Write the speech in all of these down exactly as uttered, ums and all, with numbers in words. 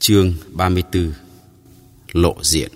Chương ba mươi tư. Lộ diện.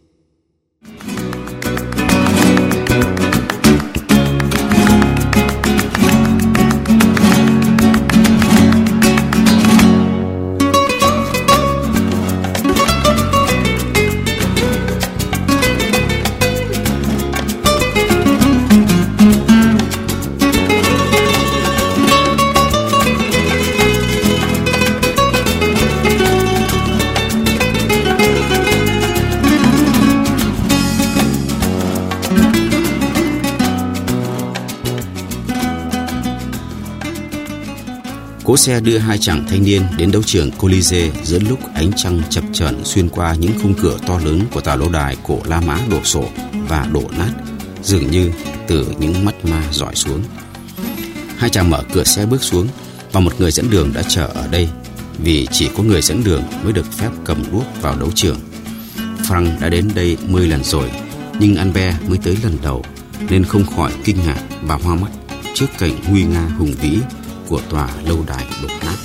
Cỗ xe đưa hai chàng thanh niên đến đấu trường Colisée giữa lúc ánh trăng chập chờn xuyên qua những khung cửa to lớn của tòa lâu đài cổ La Mã đổ sộ và đổ nát, dường như từ những mắt ma dọi xuống. Hai chàng mở cửa xe bước xuống và một người dẫn đường đã chờ ở đây, vì chỉ có người dẫn đường mới được phép cầm đuốc vào đấu trường. Frank đã đến đây mười lần rồi, nhưng Albert mới tới lần đầu, nên không khỏi kinh ngạc và hoa mắt trước cảnh nguy nga hùng vĩ của tòa lâu đài đổ nát.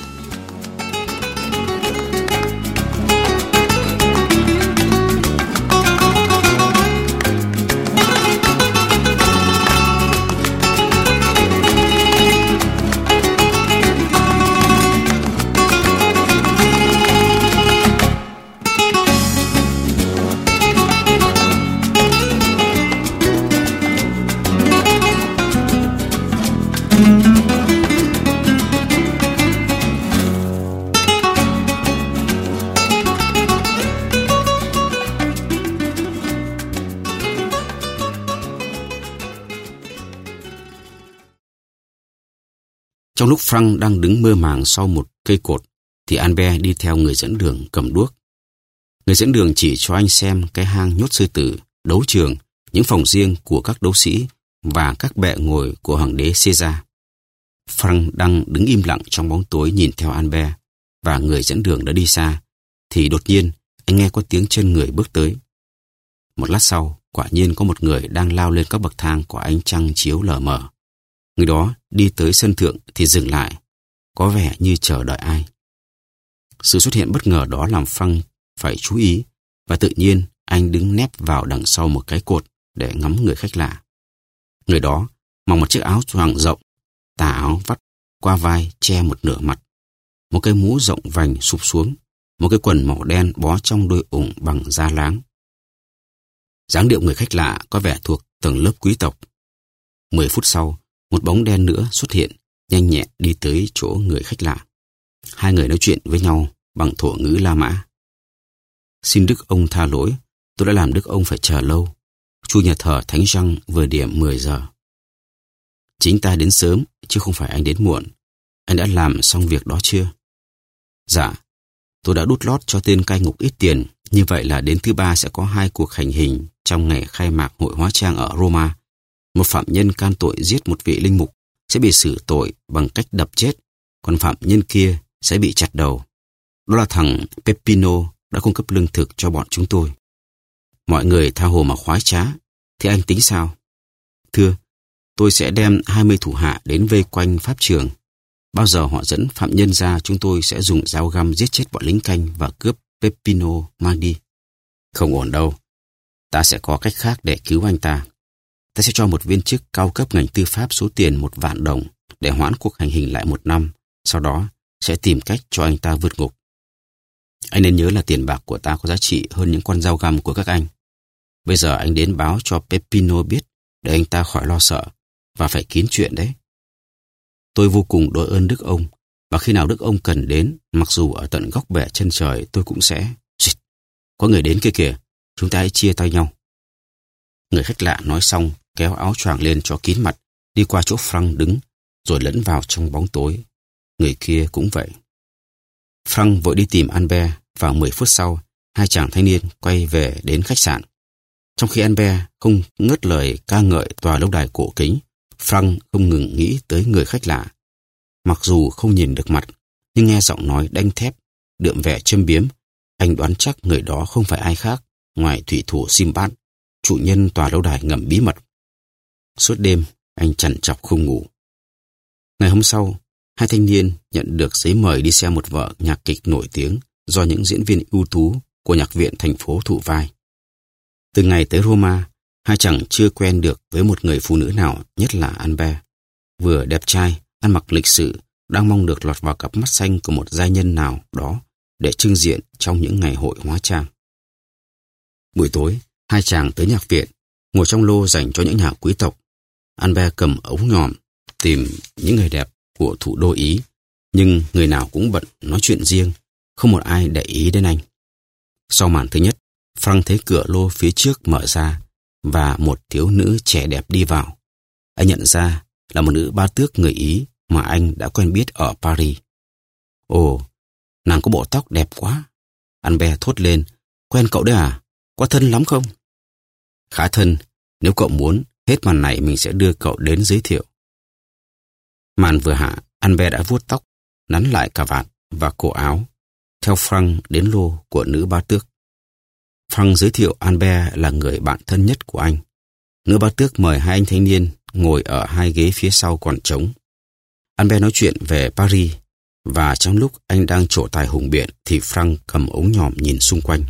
Trong lúc Frank đang đứng mơ màng sau một cây cột, thì Albert đi theo người dẫn đường cầm đuốc. Người dẫn đường chỉ cho anh xem cái hang nhốt sư tử, đấu trường, những phòng riêng của các đấu sĩ và các bệ ngồi của hoàng đế Caesar. Frank đang đứng im lặng trong bóng tối nhìn theo Albert, và người dẫn đường đã đi xa, thì đột nhiên anh nghe có tiếng chân người bước tới. Một lát sau, quả nhiên có một người đang lao lên các bậc thang của ánh trăng chiếu lờ mờ. Người đó đi tới sân thượng thì dừng lại, có vẻ như chờ đợi ai. Sự xuất hiện bất ngờ đó làm Frank phải chú ý, và tự nhiên anh đứng nép vào đằng sau một cái cột để ngắm người khách lạ. Người đó mặc một chiếc áo choàng rộng, tà áo vắt qua vai che một nửa mặt, một cái mũ rộng vành sụp xuống, một cái quần màu đen bó trong đôi ủng bằng da láng. Dáng điệu người khách lạ có vẻ thuộc tầng lớp quý tộc. Mười phút sau, một bóng đen nữa xuất hiện, nhanh nhẹn đi tới chỗ người khách lạ. Hai người nói chuyện với nhau bằng thổ ngữ La Mã. Xin Đức ông tha lỗi, tôi đã làm Đức ông phải chờ lâu. Chu nhà thờ Thánh Jean vừa điểm mười giờ. Chính ta đến sớm, chứ không phải anh đến muộn. Anh đã làm xong việc đó chưa? Dạ, tôi đã đút lót cho tên cai ngục ít tiền. Như vậy là đến thứ ba sẽ có hai cuộc hành hình trong ngày khai mạc hội hóa trang ở Roma. Một phạm nhân can tội giết một vị linh mục sẽ bị xử tội bằng cách đập chết, còn phạm nhân kia sẽ bị chặt đầu. Đó là thằng Peppino đã cung cấp lương thực cho bọn chúng tôi. Mọi người tha hồ mà khoái trá, thì anh tính sao? Thưa, tôi sẽ đem hai mươi thủ hạ đến vây quanh pháp trường. Bao giờ họ dẫn phạm nhân ra, chúng tôi sẽ dùng dao găm giết chết bọn lính canh và cướp Peppino mang đi. Không ổn đâu, ta sẽ có cách khác để cứu anh ta. Ta sẽ cho một viên chức cao cấp ngành tư pháp số tiền một vạn đồng để hoãn cuộc hành hình lại một năm, sau đó sẽ tìm cách cho anh ta vượt ngục. Anh nên nhớ là tiền bạc của ta có giá trị hơn những con dao găm của các anh. Bây giờ anh đến báo cho Peppino biết để anh ta khỏi lo sợ, và phải kín chuyện đấy. Tôi vô cùng đội ơn Đức ông, và khi nào Đức ông cần đến, mặc dù ở tận góc bể chân trời, tôi cũng sẽ... Xịt, có người đến kia kìa, chúng ta hãy chia tay nhau. Người khách lạ nói xong, kéo áo choàng lên cho kín mặt, đi qua chỗ Frank đứng, rồi lẫn vào trong bóng tối. Người kia cũng vậy. Frank vội đi tìm Albert, và mười phút sau, hai chàng thanh niên quay về đến khách sạn. Trong khi Albert không ngớt lời ca ngợi tòa lâu đài cổ kính, Frank không ngừng nghĩ tới người khách lạ. Mặc dù không nhìn được mặt, nhưng nghe giọng nói đanh thép, đượm vẻ châm biếm, anh đoán chắc người đó không phải ai khác ngoài thủy thủ Sinbad, chủ nhân tòa lâu đài ngầm bí mật. Suốt đêm, anh trằn trọc không ngủ. Ngày hôm sau, hai thanh niên nhận được giấy mời đi xem một vở nhạc kịch nổi tiếng do những diễn viên ưu tú của nhạc viện thành phố thụ vai. Từ ngày tới Roma, hai chàng chưa quen được với một người phụ nữ nào, nhất là Albert, vừa đẹp trai, ăn mặc lịch sự, đang mong được lọt vào cặp mắt xanh của một giai nhân nào đó để trưng diện trong những ngày hội hóa trang. Buổi tối, hai chàng tới nhạc viện, ngồi trong lô dành cho những nhà quý tộc. Albert cầm ống nhòm tìm những người đẹp của thủ đô Ý, nhưng người nào cũng bận nói chuyện riêng, không một ai để ý đến anh. Sau màn thứ nhất, Frank thấy cửa lô phía trước mở ra và một thiếu nữ trẻ đẹp đi vào. Anh nhận ra là một nữ bá tước người Ý mà anh đã quen biết ở Paris. Ồ, nàng có bộ tóc đẹp quá. Albert thốt lên, quen cậu đấy à? Có thân lắm không? Khá thân, nếu cậu muốn, hết màn này mình sẽ đưa cậu đến giới thiệu. Màn vừa hạ, Albert đã vuốt tóc, nắn lại cà vạt và cổ áo, theo Frank đến lô của nữ bá tước. Frank giới thiệu Albert là người bạn thân nhất của anh. Nữ bá tước mời hai anh thanh niên ngồi ở hai ghế phía sau còn trống. Albert nói chuyện về Paris, và trong lúc anh đang trổ tài hùng biện thì Frank cầm ống nhòm nhìn xung quanh.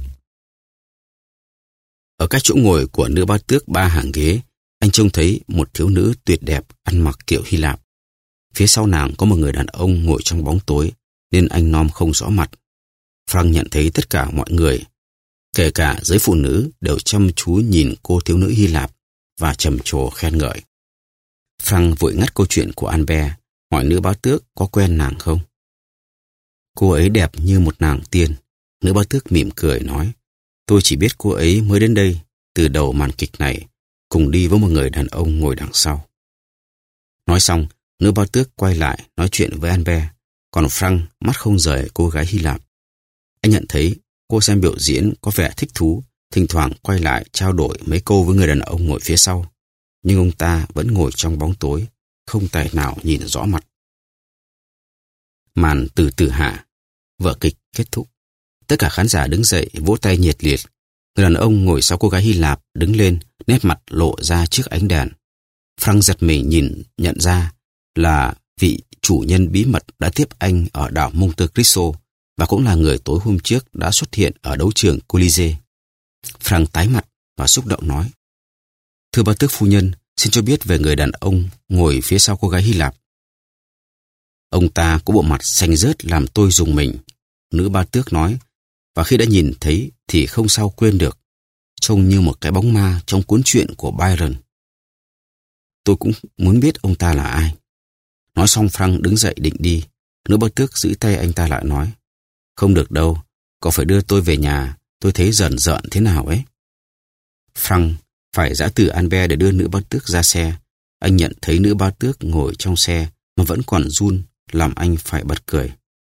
Ở các chỗ ngồi của nữ bá tước ba hàng ghế, anh trông thấy một thiếu nữ tuyệt đẹp ăn mặc kiểu Hy Lạp. Phía sau nàng có một người đàn ông ngồi trong bóng tối, nên anh nom không rõ mặt. Frank nhận thấy tất cả mọi người, kể cả giới phụ nữ, đều chăm chú nhìn cô thiếu nữ Hy Lạp và trầm trồ khen ngợi. Frank vội ngắt câu chuyện của Albert, hỏi nữ bá tước có quen nàng không. Cô ấy đẹp như một nàng tiên. Nữ bá tước mỉm cười nói, tôi chỉ biết cô ấy mới đến đây từ đầu màn kịch này, cùng đi với một người đàn ông ngồi đằng sau. Nói xong, nữ bá tước quay lại nói chuyện với Albert, còn Frank mắt không rời cô gái Hy Lạp. Anh nhận thấy cô xem biểu diễn có vẻ thích thú, thỉnh thoảng quay lại trao đổi mấy câu với người đàn ông ngồi phía sau, nhưng ông ta vẫn ngồi trong bóng tối, không tài nào nhìn rõ mặt. Màn từ từ hạ, vở kịch kết thúc. Tất cả khán giả đứng dậy vỗ tay nhiệt liệt. Người đàn ông ngồi sau cô gái Hy Lạp đứng lên, nét mặt lộ ra trước ánh đèn. Frank giật mình nhìn nhận ra là vị chủ nhân bí mật đã tiếp anh ở đảo Monte Cristo và cũng là người tối hôm trước đã xuất hiện ở đấu trường Colisée. Frank tái mặt và xúc động nói, thưa bá tước phu nhân, xin cho biết về người đàn ông ngồi phía sau cô gái Hy Lạp. Ông ta có bộ mặt xanh rớt làm tôi rùng mình, nữ bá tước nói, và khi đã nhìn thấy thì không sao quên được, trông như một cái bóng ma trong cuốn truyện của Byron. Tôi cũng muốn biết ông ta là ai. Nói xong Frank đứng dậy định đi. Nữ bá tước giữ tay anh ta lại nói, không được đâu, cậu phải đưa tôi về nhà, tôi thấy rợn rợn thế nào ấy. Frank phải giã từ Albert để đưa nữ bá tước ra xe. Anh nhận thấy nữ bá tước ngồi trong xe mà vẫn còn run, làm anh phải bật cười.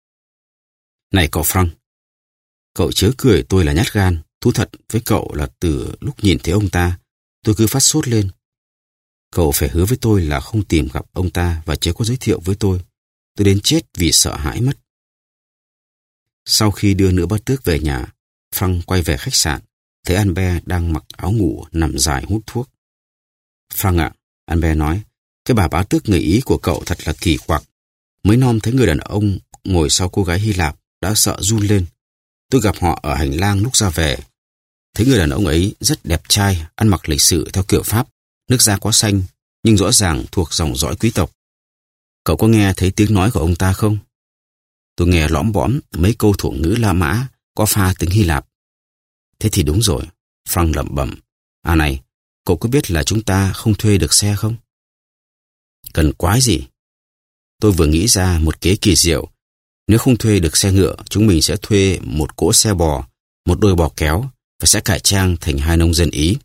Này cậu Frank, cậu chớ cười tôi là nhát gan. Thú thật với cậu là từ lúc nhìn thấy ông ta, tôi cứ phát sốt lên. Cậu phải hứa với tôi là không tìm gặp ông ta và chớ có giới thiệu với tôi. Tôi đến chết vì sợ hãi mất. Sau khi đưa nữ bá tước về nhà, Frank quay về khách sạn, thấy Albert đang mặc áo ngủ nằm dài hút thuốc. Frank ạ, Albert nói, cái bà bá tước người Ý của cậu thật là kỳ quặc. Mới nom thấy người đàn ông ngồi sau cô gái Hy Lạp đã sợ run lên. Tôi gặp họ ở hành lang lúc ra về. Thấy người đàn ông ấy rất đẹp trai, ăn mặc lịch sự theo kiểu Pháp, nước da có xanh, nhưng rõ ràng thuộc dòng dõi quý tộc. Cậu có nghe thấy tiếng nói của ông ta không? Tôi nghe lõm bõm mấy câu thổ ngữ La Mã, có pha tiếng Hy Lạp. Thế thì đúng rồi, Frank lẩm bẩm. À này, cậu có biết là chúng ta không thuê được xe không? Cần quái gì? Tôi vừa nghĩ ra một kế kỳ diệu. Nếu không thuê được xe ngựa, chúng mình sẽ thuê một cỗ xe bò, một đôi bò kéo và sẽ cải trang thành hai nông dân Ý.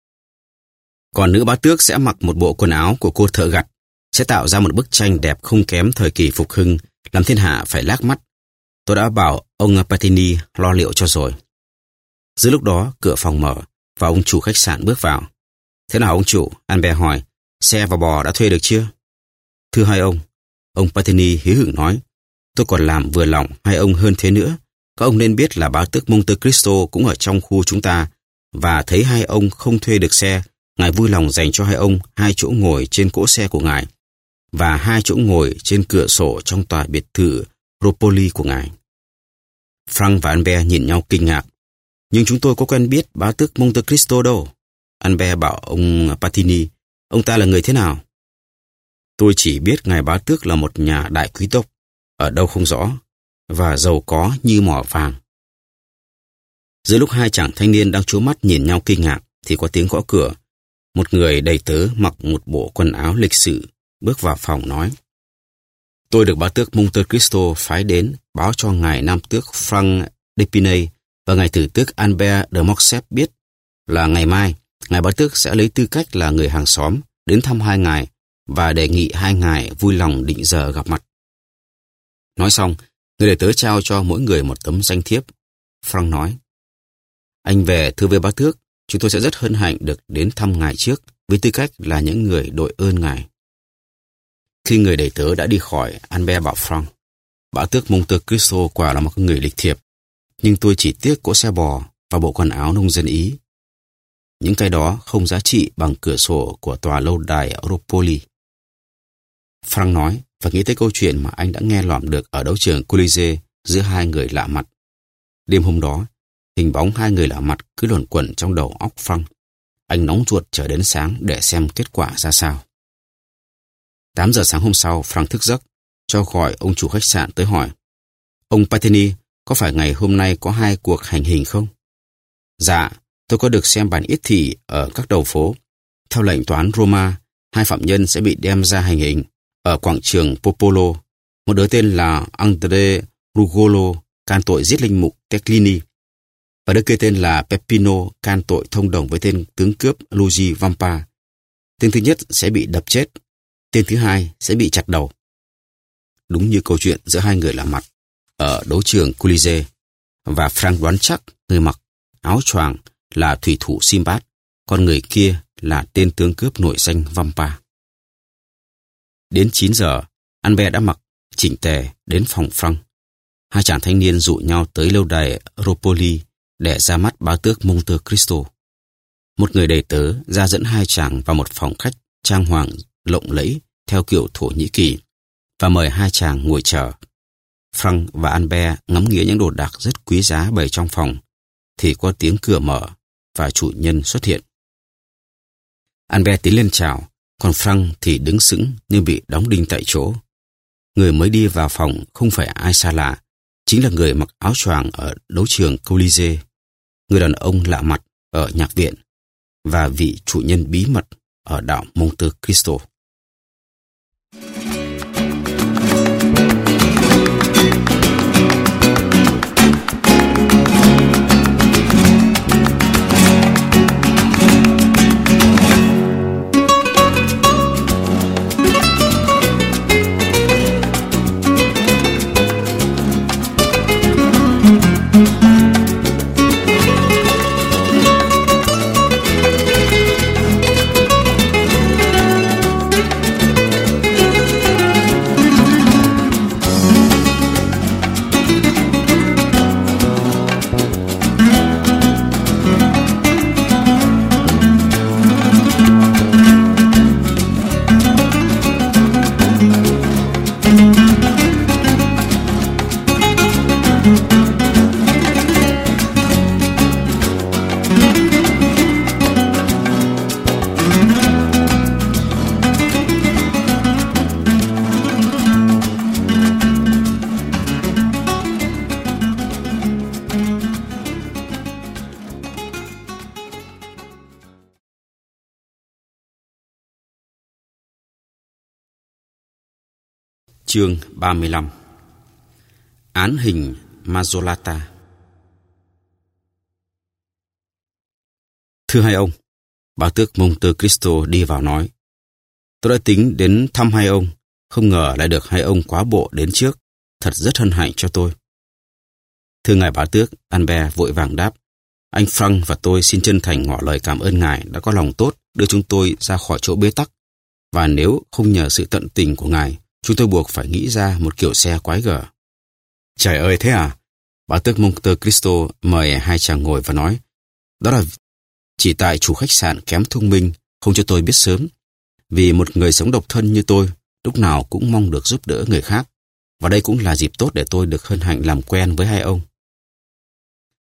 Còn nữ bá tước sẽ mặc một bộ quần áo của cô thợ gặt, sẽ tạo ra một bức tranh đẹp không kém thời kỳ phục hưng, làm thiên hạ phải lác mắt. Tôi đã bảo ông Patini lo liệu cho rồi. Giữa lúc đó, cửa phòng mở và ông chủ khách sạn bước vào. Thế nào ông chủ? Albert hỏi. Xe và bò đã thuê được chưa? Thưa hai ông, ông Patini hí hửng nói, tôi còn làm vừa lòng hai ông hơn thế nữa. Các ông nên biết là bá tước Monte Cristo cũng ở trong khu chúng ta, và thấy hai ông không thuê được xe, ngài vui lòng dành cho hai ông hai chỗ ngồi trên cỗ xe của ngài và hai chỗ ngồi trên cửa sổ trong tòa biệt thự Ropoli của ngài. Frank và Albert nhìn nhau kinh ngạc. Nhưng chúng tôi có quen biết bá tước Monte Cristo đâu. Albert bảo ông Patini, ông ta là người thế nào? Tôi chỉ biết ngài bá tước là một nhà đại quý tộc, ở đâu không rõ, và giàu có như mỏ vàng. Giữa lúc hai chàng thanh niên đang trố mắt nhìn nhau kinh ngạc, thì có tiếng gõ cửa. Một người đầy tớ mặc một bộ quần áo lịch sự bước vào phòng nói: Tôi được bá tước Monte Cristo phái đến báo cho ngài nam tước Frank d'Épinay và ngài tử tước Albert de Morcerf biết là ngày mai ngài bá tước sẽ lấy tư cách là người hàng xóm đến thăm hai ngài và đề nghị hai ngài vui lòng định giờ gặp mặt. Nói xong, người đầy tớ trao cho mỗi người một tấm danh thiếp. Frank nói: Anh về thưa với bá tước, chúng tôi sẽ rất hân hạnh được đến thăm ngài trước với tư cách là những người đội ơn ngài. Khi người đầy tớ đã đi khỏi, Albert bảo Frank: Bá tước Monte Cristo quả là một người lịch thiệp, nhưng tôi chỉ tiếc cỗ xe bò và bộ quần áo nông dân Ý. Những cái đó không giá trị bằng cửa sổ của tòa lâu đài Europoli. Frank nói và nghĩ tới câu chuyện mà anh đã nghe lỏm được ở đấu trường Colisée giữa hai người lạ mặt. Đêm hôm đó, hình bóng hai người lạ mặt cứ luẩn quẩn trong đầu óc Frank. Anh nóng ruột chờ đến sáng để xem kết quả ra sao. Tám giờ sáng hôm sau, Frank thức giấc, cho gọi ông chủ khách sạn tới hỏi: Ông Patini, có phải ngày hôm nay có hai cuộc hành hình không? Dạ, tôi có được xem bản yết thị ở các đầu phố. Theo lệnh tòa án Roma, hai phạm nhân sẽ bị đem ra hành hình ở quảng trường Popolo. Một đứa tên là Andrea Rugolo can tội giết linh mục Teclini, và đứa kia tên là Peppino can tội thông đồng với tên tướng cướp Luigi Vampa. Tên thứ nhất sẽ bị đập chết, tên thứ hai sẽ bị chặt đầu. Đúng như câu chuyện giữa hai người lạ mặt ở đấu trường Colisée, và Frank đoán chắc người mặc áo choàng là thủy thủ Sinbad, còn người kia là tên tướng cướp nổi danh Vampa. Đến chín giờ, Albert đã mặc chỉnh tề đến phòng Frank. Hai chàng thanh niên dụ nhau tới lâu đài Europoli để ra mắt bá tước Monte Cristo. Một người đầy tớ ra dẫn hai chàng vào một phòng khách trang hoàng lộng lẫy theo kiểu Thổ Nhĩ Kỳ và mời hai chàng ngồi chờ. Frank và Albert ngắm nghía những đồ đạc rất quý giá bày trong phòng, thì có tiếng cửa mở và chủ nhân xuất hiện. Albert tiến lên chào, còn Frank thì đứng sững như bị đóng đinh tại chỗ. Người mới đi vào phòng không phải ai xa lạ, chính là người mặc áo choàng ở đấu trường Colisée, người đàn ông lạ mặt ở nhạc viện, và vị chủ nhân bí mật ở đảo Monte Cristo. Chương ba mươi lăm. Án hình Mazzolata. Thưa hai ông, bá tước Monte Cristo đi vào nói: Tôi đã tính đến thăm hai ông, không ngờ lại được hai ông quá bộ đến trước, thật rất hân hạnh cho tôi. Thưa ngài bá tước, Albert vội vàng đáp: Anh Frank và tôi xin chân thành ngỏ lời cảm ơn ngài đã có lòng tốt đưa chúng tôi ra khỏi chỗ bế tắc, và nếu không nhờ sự tận tình của ngài, chúng tôi buộc phải nghĩ ra một kiểu xe quái gở. Trời ơi, thế à? Bá tước Monte Cristo mời hai chàng ngồi và nói: Đó là chỉ tại chủ khách sạn kém thông minh, không cho tôi biết sớm. Vì một người sống độc thân như tôi, lúc nào cũng mong được giúp đỡ người khác. Và đây cũng là dịp tốt để tôi được hân hạnh làm quen với hai ông.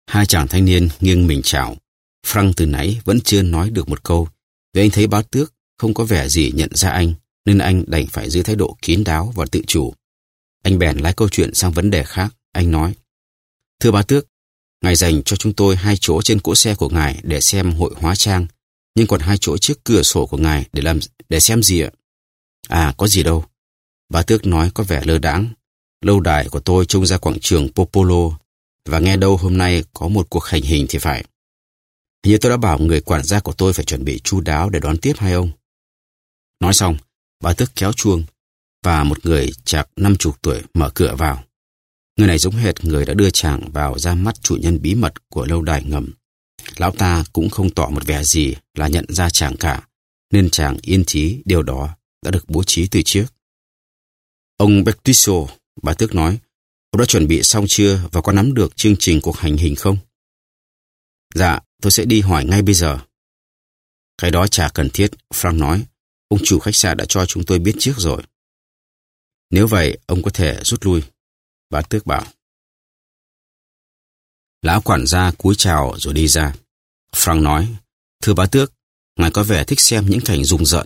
Hai chàng thanh niên nghiêng mình chào. Frank từ nãy vẫn chưa nói được một câu, vì anh thấy bá tước không có vẻ gì nhận ra anh, nên anh đành phải giữ thái độ kín đáo và tự chủ. Anh bèn lái câu chuyện sang vấn đề khác. Anh nói: "Thưa bá tước, ngài dành cho chúng tôi hai chỗ trên cỗ xe của ngài để xem hội hóa trang, nhưng còn hai chỗ trước cửa sổ của ngài để làm để xem gì ạ?" "À, có gì đâu." Bá tước nói có vẻ lơ đãng. "Lâu đài của tôi trông ra quảng trường Popolo, và nghe đâu hôm nay có một cuộc hành hình thì phải. Hình như tôi đã bảo người quản gia của tôi phải chuẩn bị chu đáo để đón tiếp hai ông." Nói xong, bá tước kéo chuông, và một người chạc năm chục tuổi mở cửa vào. Người này giống hệt người đã đưa chàng vào ra mắt chủ nhân bí mật của lâu đài ngầm. Lão ta cũng không tỏ một vẻ gì là nhận ra chàng cả, nên chàng yên chí điều đó đã được bố trí từ trước. "Ông Bertuccio," bá tước nói, "ông đã chuẩn bị xong chưa và có nắm được chương trình cuộc hành hình không?" "Dạ, tôi sẽ đi hỏi ngay bây giờ." "Cái đó chả cần thiết," Frank nói. "Ông chủ khách sạn đã cho chúng tôi biết trước rồi." "Nếu vậy, ông có thể rút lui," bá tước bảo. Lão quản gia cúi chào rồi đi ra. Frank nói: "Thưa bá tước, ngài có vẻ thích xem những cảnh rùng rợn."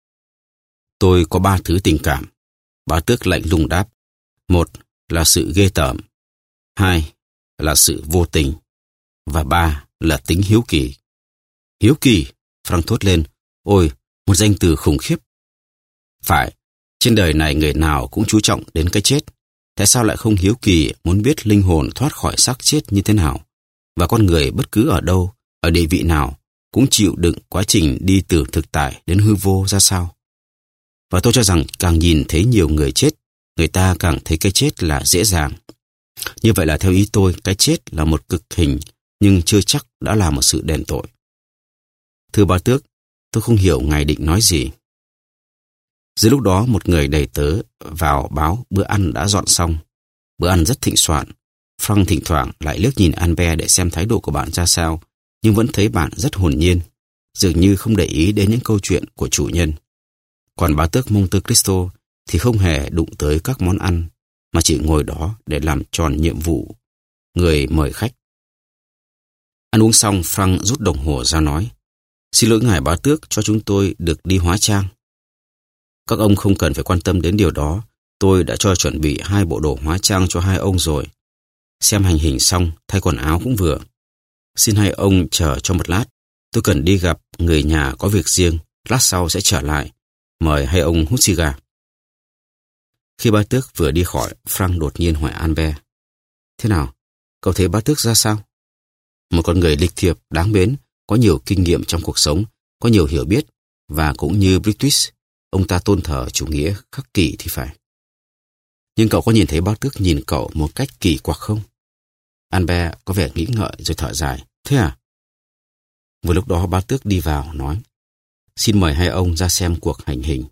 "Tôi có ba thứ tình cảm," bá tước lạnh lùng đáp. "Một là sự ghê tởm, hai là sự vô tình, và ba là tính hiếu kỳ." "Hiếu kỳ?" Frank thốt lên. "Ôi, một danh từ khủng khiếp." "Phải, trên đời này người nào cũng chú trọng đến cái chết. Tại sao lại không hiếu kỳ muốn biết linh hồn thoát khỏi xác chết như thế nào? Và con người bất cứ ở đâu, ở địa vị nào, cũng chịu đựng quá trình đi từ thực tại đến hư vô ra sao? Và tôi cho rằng càng nhìn thấy nhiều người chết, người ta càng thấy cái chết là dễ dàng. Như vậy là theo ý tôi, cái chết là một cực hình, nhưng chưa chắc đã là một sự đền tội." "Thưa bá tước, tôi không hiểu ngài định nói gì." Dưới lúc đó một người đầy tớ vào báo bữa ăn đã dọn xong. Bữa ăn rất thịnh soạn. Frank thỉnh thoảng lại liếc nhìn Albert để xem thái độ của bạn ra sao, nhưng vẫn thấy bạn rất hồn nhiên, dường như không để ý đến những câu chuyện của chủ nhân. Còn bá tước Monte Cristo thì không hề đụng tới các món ăn, mà chỉ ngồi đó để làm tròn nhiệm vụ người mời khách. Ăn uống xong, Frank rút đồng hồ ra nói: "Xin lỗi ngài bá tước, cho chúng tôi được đi hóa trang." "Các ông không cần phải quan tâm đến điều đó. Tôi đã cho chuẩn bị hai bộ đồ hóa trang cho hai ông rồi. Xem hành hình xong, thay quần áo cũng vừa. Xin hai ông chờ cho một lát. Tôi cần đi gặp người nhà có việc riêng. Lát sau sẽ trở lại. Mời hai ông hút xì gà." Khi bá tước vừa đi khỏi, Frank đột nhiên hỏi Albert: "Thế nào? Cậu thấy bá tước ra sao?" "Một con người lịch thiệp, đáng mến, có nhiều kinh nghiệm trong cuộc sống, có nhiều hiểu biết, và cũng như British, ông ta tôn thờ chủ nghĩa khắc kỷ thì phải." "Nhưng cậu có nhìn thấy bá tước nhìn cậu một cách kỳ quặc không?" Albert có vẻ nghĩ ngợi rồi thở dài: "Thế à?" Vừa lúc đó bá tước đi vào nói: "Xin mời hai ông ra xem cuộc hành hình."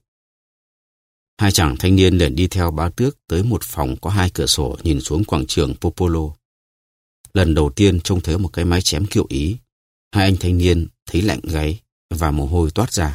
Hai chàng thanh niên liền đi theo bá tước tới một phòng có hai cửa sổ nhìn xuống quảng trường Popolo. Lần đầu tiên trông thấy một cái mái chém kiểu Ý, hai anh thanh niên thấy lạnh gáy và mồ hôi toát ra.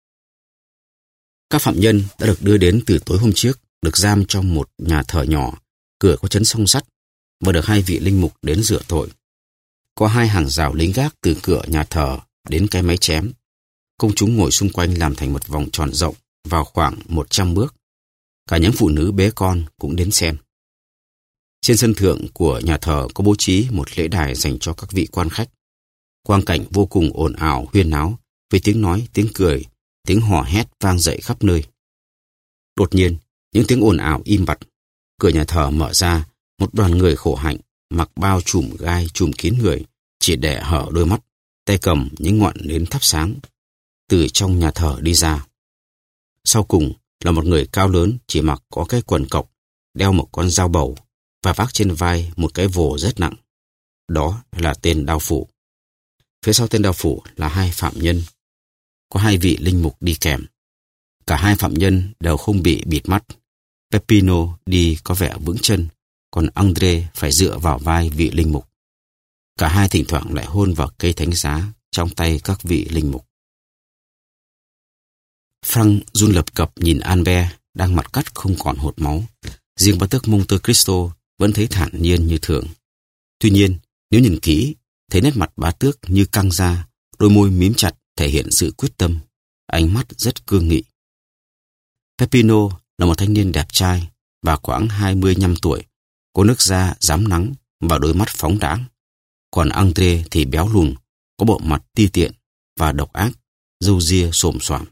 Các phạm nhân đã được đưa đến từ tối hôm trước, được giam trong một nhà thờ nhỏ, cửa có chấn song sắt, và được hai vị linh mục đến rửa tội. Có hai hàng rào lính gác từ cửa nhà thờ đến cái máy chém. Công chúng ngồi xung quanh làm thành một vòng tròn rộng vào khoảng một trăm bước. Cả những phụ nữ bế con cũng đến xem. Trên sân thượng của nhà thờ có bố trí một lễ đài dành cho các vị quan khách. Quang cảnh vô cùng ồn ào huyên náo, với tiếng nói, tiếng cười, tiếng hò hét vang dậy khắp nơi. Đột nhiên, những tiếng ồn ào im bặt. Cửa nhà thờ mở ra, một đoàn người khổ hạnh, mặc bao trùm gai trùm kín người, chỉ để hở đôi mắt, tay cầm những ngọn nến thắp sáng, từ trong nhà thờ đi ra. Sau cùng là một người cao lớn, chỉ mặc có cái quần cộc, đeo một con dao bầu và vác trên vai một cái vồ rất nặng. Đó là tên đao phủ. Phía sau tên đao phủ là hai phạm nhân. Có hai vị linh mục đi kèm. Cả hai phạm nhân đều không bị bịt mắt. Peppino đi có vẻ vững chân, còn André phải dựa vào vai vị linh mục. Cả hai thỉnh thoảng lại hôn vào cây thánh giá trong tay các vị linh mục. Frank run lập cập nhìn Albert đang mặt cắt không còn hột máu. Riêng bá tước Monte Cristo vẫn thấy thản nhiên như thường. Tuy nhiên, Nếu nhìn kỹ, thấy nét mặt bá tước như căng ra, đôi môi mím chặt thể hiện sự quyết tâm, ánh mắt rất cương nghị. Peppino là một thanh niên đẹp trai và khoảng hai mươi lăm tuổi, có nước da rám nắng và đôi mắt phóng đãng. Còn André thì béo lùn, có bộ mặt ti tiện và độc ác, râu ria xồm xoàm.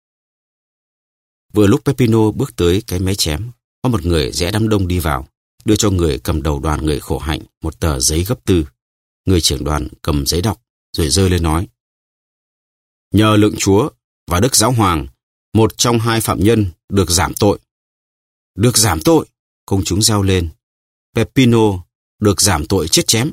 Vừa lúc Peppino bước tới cái máy chém, có một người rẽ đám đông đi vào, đưa cho người cầm đầu đoàn người khổ hạnh một tờ giấy gấp tư. Người trưởng đoàn cầm giấy đọc, rồi giơ lên nói: Nhờ lựng Chúa và Đức Giáo Hoàng, một trong hai phạm nhân được giảm tội. Được giảm tội, công chúng reo lên. Peppino được giảm tội chết chém.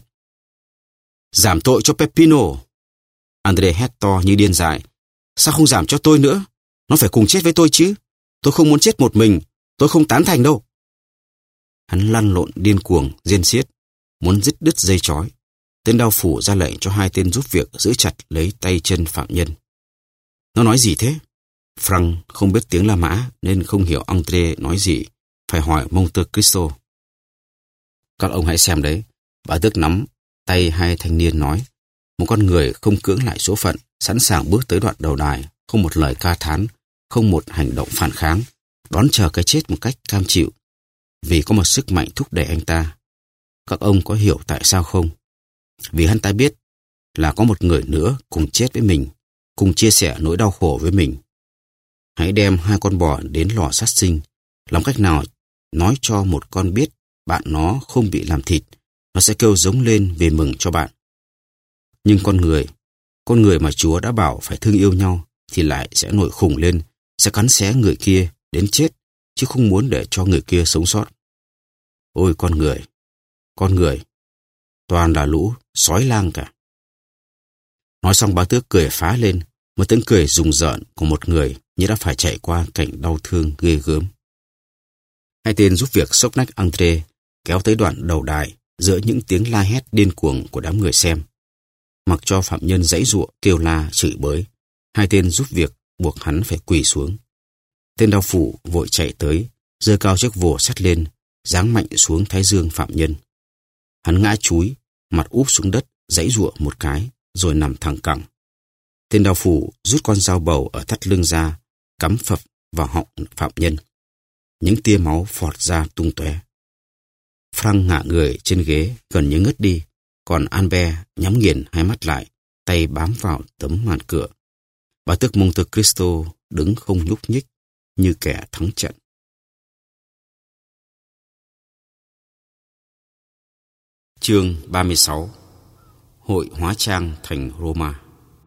Giảm tội cho Peppino. André hét to như điên dại. Sao không giảm cho tôi nữa? Nó phải cùng chết với tôi chứ. Tôi không muốn chết một mình, tôi không tán thành đâu. Hắn lăn lộn điên cuồng, riêng xiết, muốn dứt đứt dây trói. Tên đao phủ ra lệnh cho hai tên giúp việc giữ chặt lấy tay chân phạm nhân. Nó nói gì thế? Frank không biết tiếng La Mã nên không hiểu André nói gì, phải hỏi Monte Cristo. Các ông hãy xem đấy, bá tước nắm tay hai thanh niên nói. Một con người không cưỡng lại số phận, sẵn sàng bước tới đoạn đầu đài, không một lời ca thán, không một hành động phản kháng, đón chờ cái chết một cách cam chịu, vì có một sức mạnh thúc đẩy anh ta. Các ông có hiểu tại sao không? Vì hắn ta biết là có một người nữa cùng chết với mình, cùng chia sẻ nỗi đau khổ với mình. Hãy đem hai con bò đến lò sát sinh, làm cách nào nói cho một con biết bạn nó không bị làm thịt, nó sẽ kêu giống lên về mừng cho bạn. Nhưng con người, con người mà Chúa đã bảo phải thương yêu nhau, thì lại sẽ nổi khùng lên, sẽ cắn xé người kia đến chết, chứ không muốn để cho người kia sống sót. Ôi con người, con người, toàn là lũ sói lang cả. Nói xong bá tước cười phá lên, một tiếng cười rùng rợn của một người như đã phải chạy qua cảnh đau thương ghê gớm. Hai tên giúp việc xốc nách André kéo tới đoạn đầu đài giữa những tiếng la hét điên cuồng của đám người xem. Mặc cho phạm nhân giãy giụa kêu la chửi bới, hai tên giúp việc buộc hắn phải quỳ xuống. Tên đao phủ vội chạy tới, giơ cao chiếc vồ sắt lên, giáng mạnh xuống thái dương phạm nhân. Hắn ngã chúi, mặt úp xuống đất, giãy giụa một cái, rồi nằm thẳng cẳng. Tên đao phủ rút con dao bầu ở thắt lưng ra, cắm phập vào họng phạm nhân. Những tia máu phọt ra tung tóe. Frank ngả người trên ghế gần như ngất đi, còn Albert nhắm nghiền hai mắt lại, tay bám vào tấm màn cửa. Bá tước Monte Cristo đứng không nhúc nhích như kẻ thắng trận. Chương ba mươi sáu. Hội hóa trang thành Roma.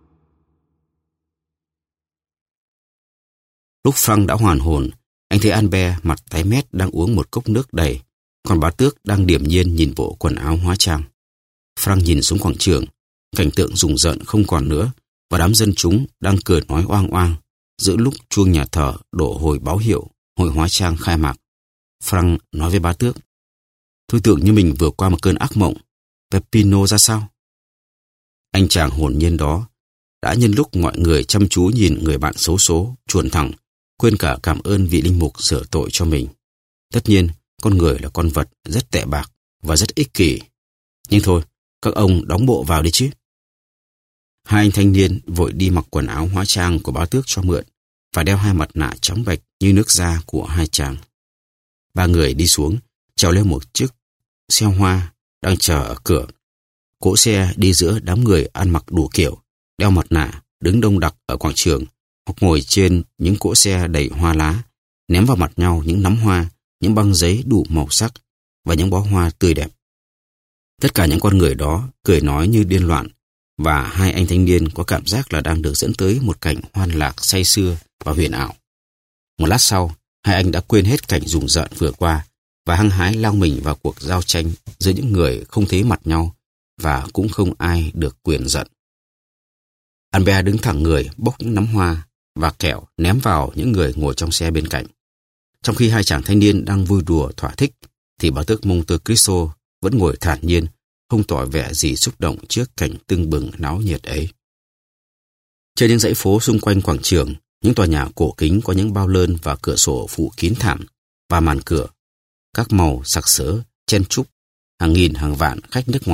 Lúc Frank đã hoàn hồn, anh thấy Albert mặt tái mét đang uống một cốc nước đầy, còn bá tước đang điềm nhiên nhìn bộ quần áo hóa trang. Frank nhìn xuống quảng trường, cảnh tượng rùng rợn không còn nữa, và đám dân chúng đang cười nói oang oang giữa lúc chuông nhà thờ đổ hồi báo hiệu hội hóa trang khai mạc. Frank nói với bá tước: Tôi tưởng như mình vừa qua một cơn ác mộng. Peppino ra sao? Anh chàng hồn nhiên đó đã nhân lúc mọi người chăm chú nhìn người bạn xấu số, chuồn thẳng, quên cả cảm ơn vị linh mục sửa tội cho mình. Tất nhiên, con người là con vật rất tệ bạc và rất ích kỷ. Nhưng thôi, các ông đóng bộ vào đi chứ. Hai anh thanh niên vội đi mặc quần áo hóa trang của bá tước cho mượn và đeo hai mặt nạ trắng bạch như nước da của hai chàng. Ba người đi xuống, trèo lên một chiếc xe hoa đang chờ ở cửa. Cỗ xe đi giữa đám người ăn mặc đủ kiểu, đeo mặt nạ, đứng đông đặc ở quảng trường, hoặc ngồi trên những cỗ xe đầy hoa lá, ném vào mặt nhau những nắm hoa, những băng giấy đủ màu sắc và những bó hoa tươi đẹp. Tất cả những con người đó cười nói như điên loạn, và hai anh thanh niên có cảm giác là đang được dẫn tới một cảnh hoan lạc say sưa và huyền ảo. Một lát sau, hai anh đã quên hết cảnh rùng rợn vừa qua và hăng hái lao mình vào cuộc giao tranh giữa những người không thấy mặt nhau và cũng không ai được quyền giận. Albert đứng thẳng người bốc những nắm hoa và kẹo ném vào những người ngồi trong xe bên cạnh. Trong khi hai chàng thanh niên đang vui đùa thỏa thích, thì bá tước Monte Cristo vẫn ngồi thản nhiên, không tỏ vẻ gì xúc động trước cảnh tưng bừng náo nhiệt ấy. Trên những dãy phố xung quanh quảng trường, những tòa nhà cổ kính có những bao lơn và cửa sổ phủ kín thảm và màn cửa, các màu sặc sỡ, chen chúc, hàng nghìn hàng vạn khách nước ngoài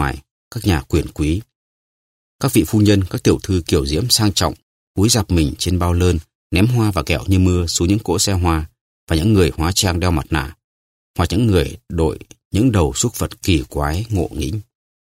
các nhà quyền quý. Các vị phu nhân, các tiểu thư kiểu diễm sang trọng, cúi rạp mình trên bao lơn, ném hoa và kẹo như mưa xuống những cỗ xe hoa, và những người hóa trang đeo mặt nạ, hoặc những người đội những đầu súc vật kỳ quái ngộ nghĩnh.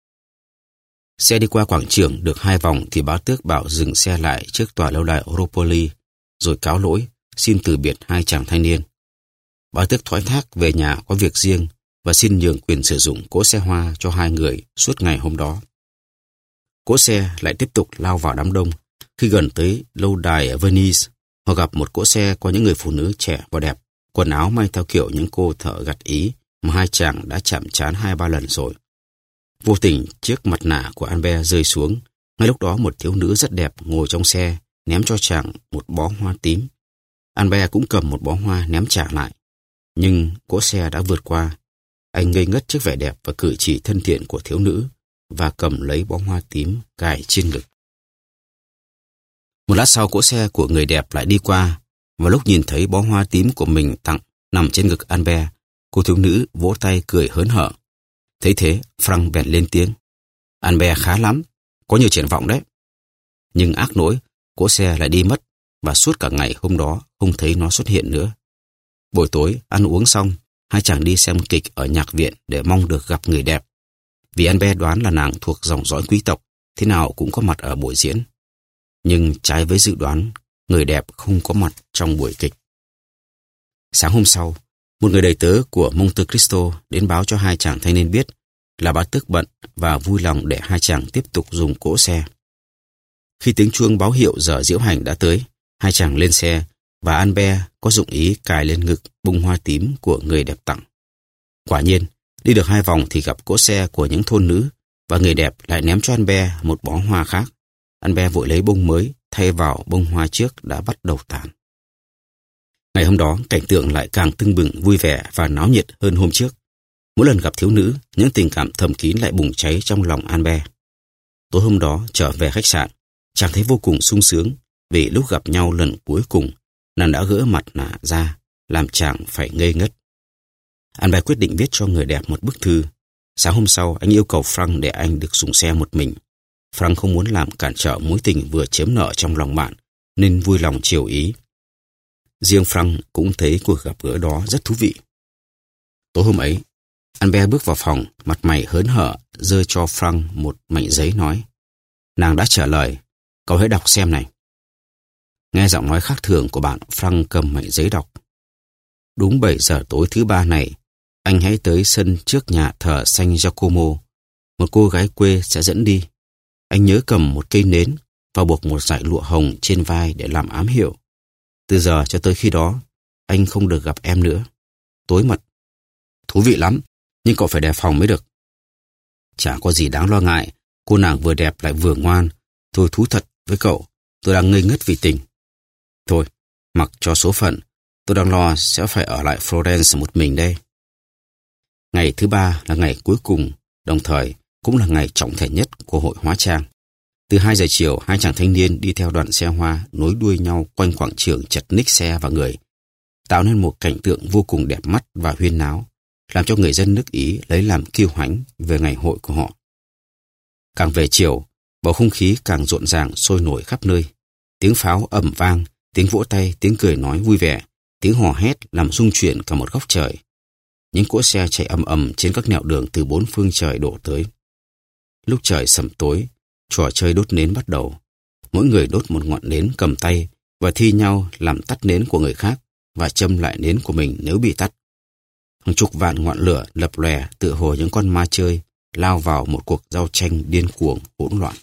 Xe đi qua quảng trường được hai vòng thì bá tước bảo dừng xe lại trước tòa lâu đài Oropoli, rồi cáo lỗi, xin từ biệt hai chàng thanh niên. Bá tước thoái thác về nhà có việc riêng và xin nhường quyền sử dụng cỗ xe hoa cho hai người suốt ngày hôm đó. Cỗ xe lại tiếp tục lao vào đám đông. Khi gần tới lâu đài ở Venice, họ gặp một cỗ xe có những người phụ nữ trẻ và đẹp, quần áo may theo kiểu những cô thợ gặt Ý mà hai chàng đã chạm trán hai ba lần rồi. Vô tình, chiếc mặt nạ của Albert rơi xuống. Ngay lúc đó một thiếu nữ rất đẹp ngồi trong xe, ném cho chàng một bó hoa tím. Albert cũng cầm một bó hoa ném trả lại. Nhưng cỗ xe đã vượt qua. Anh ngây ngất trước vẻ đẹp và cử chỉ thân thiện của thiếu nữ và cầm lấy bó hoa tím cài trên ngực. Một lát sau, cỗ xe của người đẹp lại đi qua, và lúc nhìn thấy bó hoa tím của mình tặng nằm trên ngực Albert, cô thiếu nữ vỗ tay cười hớn hở. Thấy thế, Frank bèn lên tiếng. Albert khá lắm, có nhiều triển vọng đấy. Nhưng ác nỗi, cỗ xe lại đi mất, và suốt cả ngày hôm đó không thấy nó xuất hiện nữa. Buổi tối, ăn uống xong, hai chàng đi xem kịch ở nhạc viện để mong được gặp người đẹp. Vì Albert đoán là nàng thuộc dòng dõi quý tộc, thế nào cũng có mặt ở buổi diễn. Nhưng trái với dự đoán, người đẹp không có mặt trong buổi kịch. Sáng hôm sau, một người đầy tớ của Monte Cristo đến báo cho hai chàng thanh niên biết là bá tước bận và vui lòng để hai chàng tiếp tục dùng cỗ xe. Khi tiếng chuông báo hiệu giờ diễu hành đã tới, hai chàng lên xe và Albert có dụng ý cài lên ngực bông hoa tím của người đẹp tặng. Quả nhiên, đi được hai vòng thì gặp cỗ xe của những thôn nữ và người đẹp lại ném cho Albert một bó hoa khác. Albert vội lấy bông mới thay vào bông hoa trước đã bắt đầu tàn. Ngày hôm đó, cảnh tượng lại càng tưng bừng vui vẻ và náo nhiệt hơn hôm trước. Mỗi lần gặp thiếu nữ, những tình cảm thầm kín lại bùng cháy trong lòng Albert. Tối hôm đó, trở về khách sạn, chàng thấy vô cùng sung sướng vì lúc gặp nhau lần cuối cùng, nàng đã gỡ mặt nạ ra, làm chàng phải ngây ngất. Albert quyết định viết cho người đẹp một bức thư. Sáng hôm sau, anh yêu cầu Frank để anh được dùng xe một mình. Frank không muốn làm cản trở mối tình vừa chiếm nợ trong lòng bạn, nên vui lòng chiều ý. Riêng Frank cũng thấy cuộc gặp gỡ đó rất thú vị. Tối hôm ấy, Albert bước vào phòng, mặt mày hớn hở, giơ cho Frank một mảnh giấy nói: Nàng đã trả lời, cậu hãy đọc xem này. Nghe giọng nói khác thường của bạn, Frank cầm mảnh giấy đọc. Đúng bảy giờ tối thứ ba này, anh hãy tới sân trước nhà thờ San Giacomo. Một cô gái quê sẽ dẫn đi. Anh nhớ cầm một cây nến và buộc một dải lụa hồng trên vai để làm ám hiệu. Từ giờ cho tới khi đó, anh không được gặp em nữa. Tối mật. Thú vị lắm, nhưng cậu phải đề phòng mới được. Chả có gì đáng lo ngại, cô nàng vừa đẹp lại vừa ngoan. Tôi thú thật với cậu, tôi đang ngây ngất vì tình. Thôi, mặc cho số phận, tôi đang lo sẽ phải ở lại Florence một mình đây. Ngày thứ ba là ngày cuối cùng, đồng thời cũng là ngày trọng thể nhất của hội hóa trang. Từ hai giờ chiều, hai chàng thanh niên đi theo đoàn xe hoa nối đuôi nhau quanh quảng trường chật ních xe và người, tạo nên một cảnh tượng vô cùng đẹp mắt và huyên náo, làm cho người dân nước Ý lấy làm kiêu hãnh về ngày hội của họ. Càng về chiều, bầu không khí càng rộn ràng sôi nổi khắp nơi. Tiếng pháo ầm vang, tiếng vỗ tay, tiếng cười nói vui vẻ, tiếng hò hét làm rung chuyển cả một góc trời. Những cỗ xe chạy ầm ầm trên các nẻo đường từ bốn phương trời đổ tới. Lúc trời sẩm tối, trò chơi đốt nến bắt đầu. Mỗi người đốt một ngọn nến cầm tay và thi nhau làm tắt nến của người khác và châm lại nến của mình nếu bị tắt. Hàng chục vạn ngọn lửa lập lòe tựa hồ những con ma chơi lao vào một cuộc giao tranh điên cuồng hỗn loạn.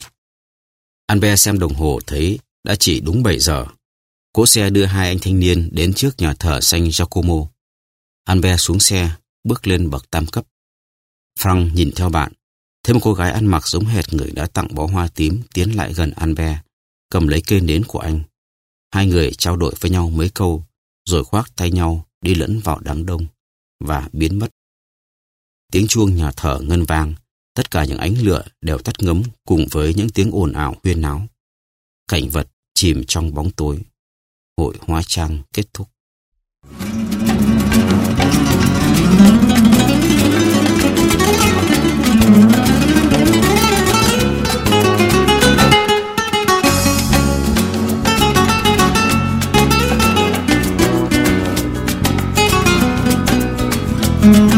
Albert xem đồng hồ thấy đã chỉ đúng bảy giờ. Cỗ xe đưa hai anh thanh niên đến trước nhà thờ San Giacomo. Albert xuống xe, bước lên bậc tam cấp. Frank nhìn theo bạn, thấy một cô gái ăn mặc giống hệt người đã tặng bó hoa tím tiến lại gần Albert, cầm lấy cây nến của anh. Hai người trao đổi với nhau mấy câu, rồi khoác tay nhau đi lẫn vào đám đông và biến mất. Tiếng chuông nhà thờ ngân vang, tất cả những ánh lửa đều tắt ngấm cùng với những tiếng ồn ào huyên náo. Cảnh vật chìm trong bóng tối. Hội hóa trang kết thúc. Thank you. Thank you.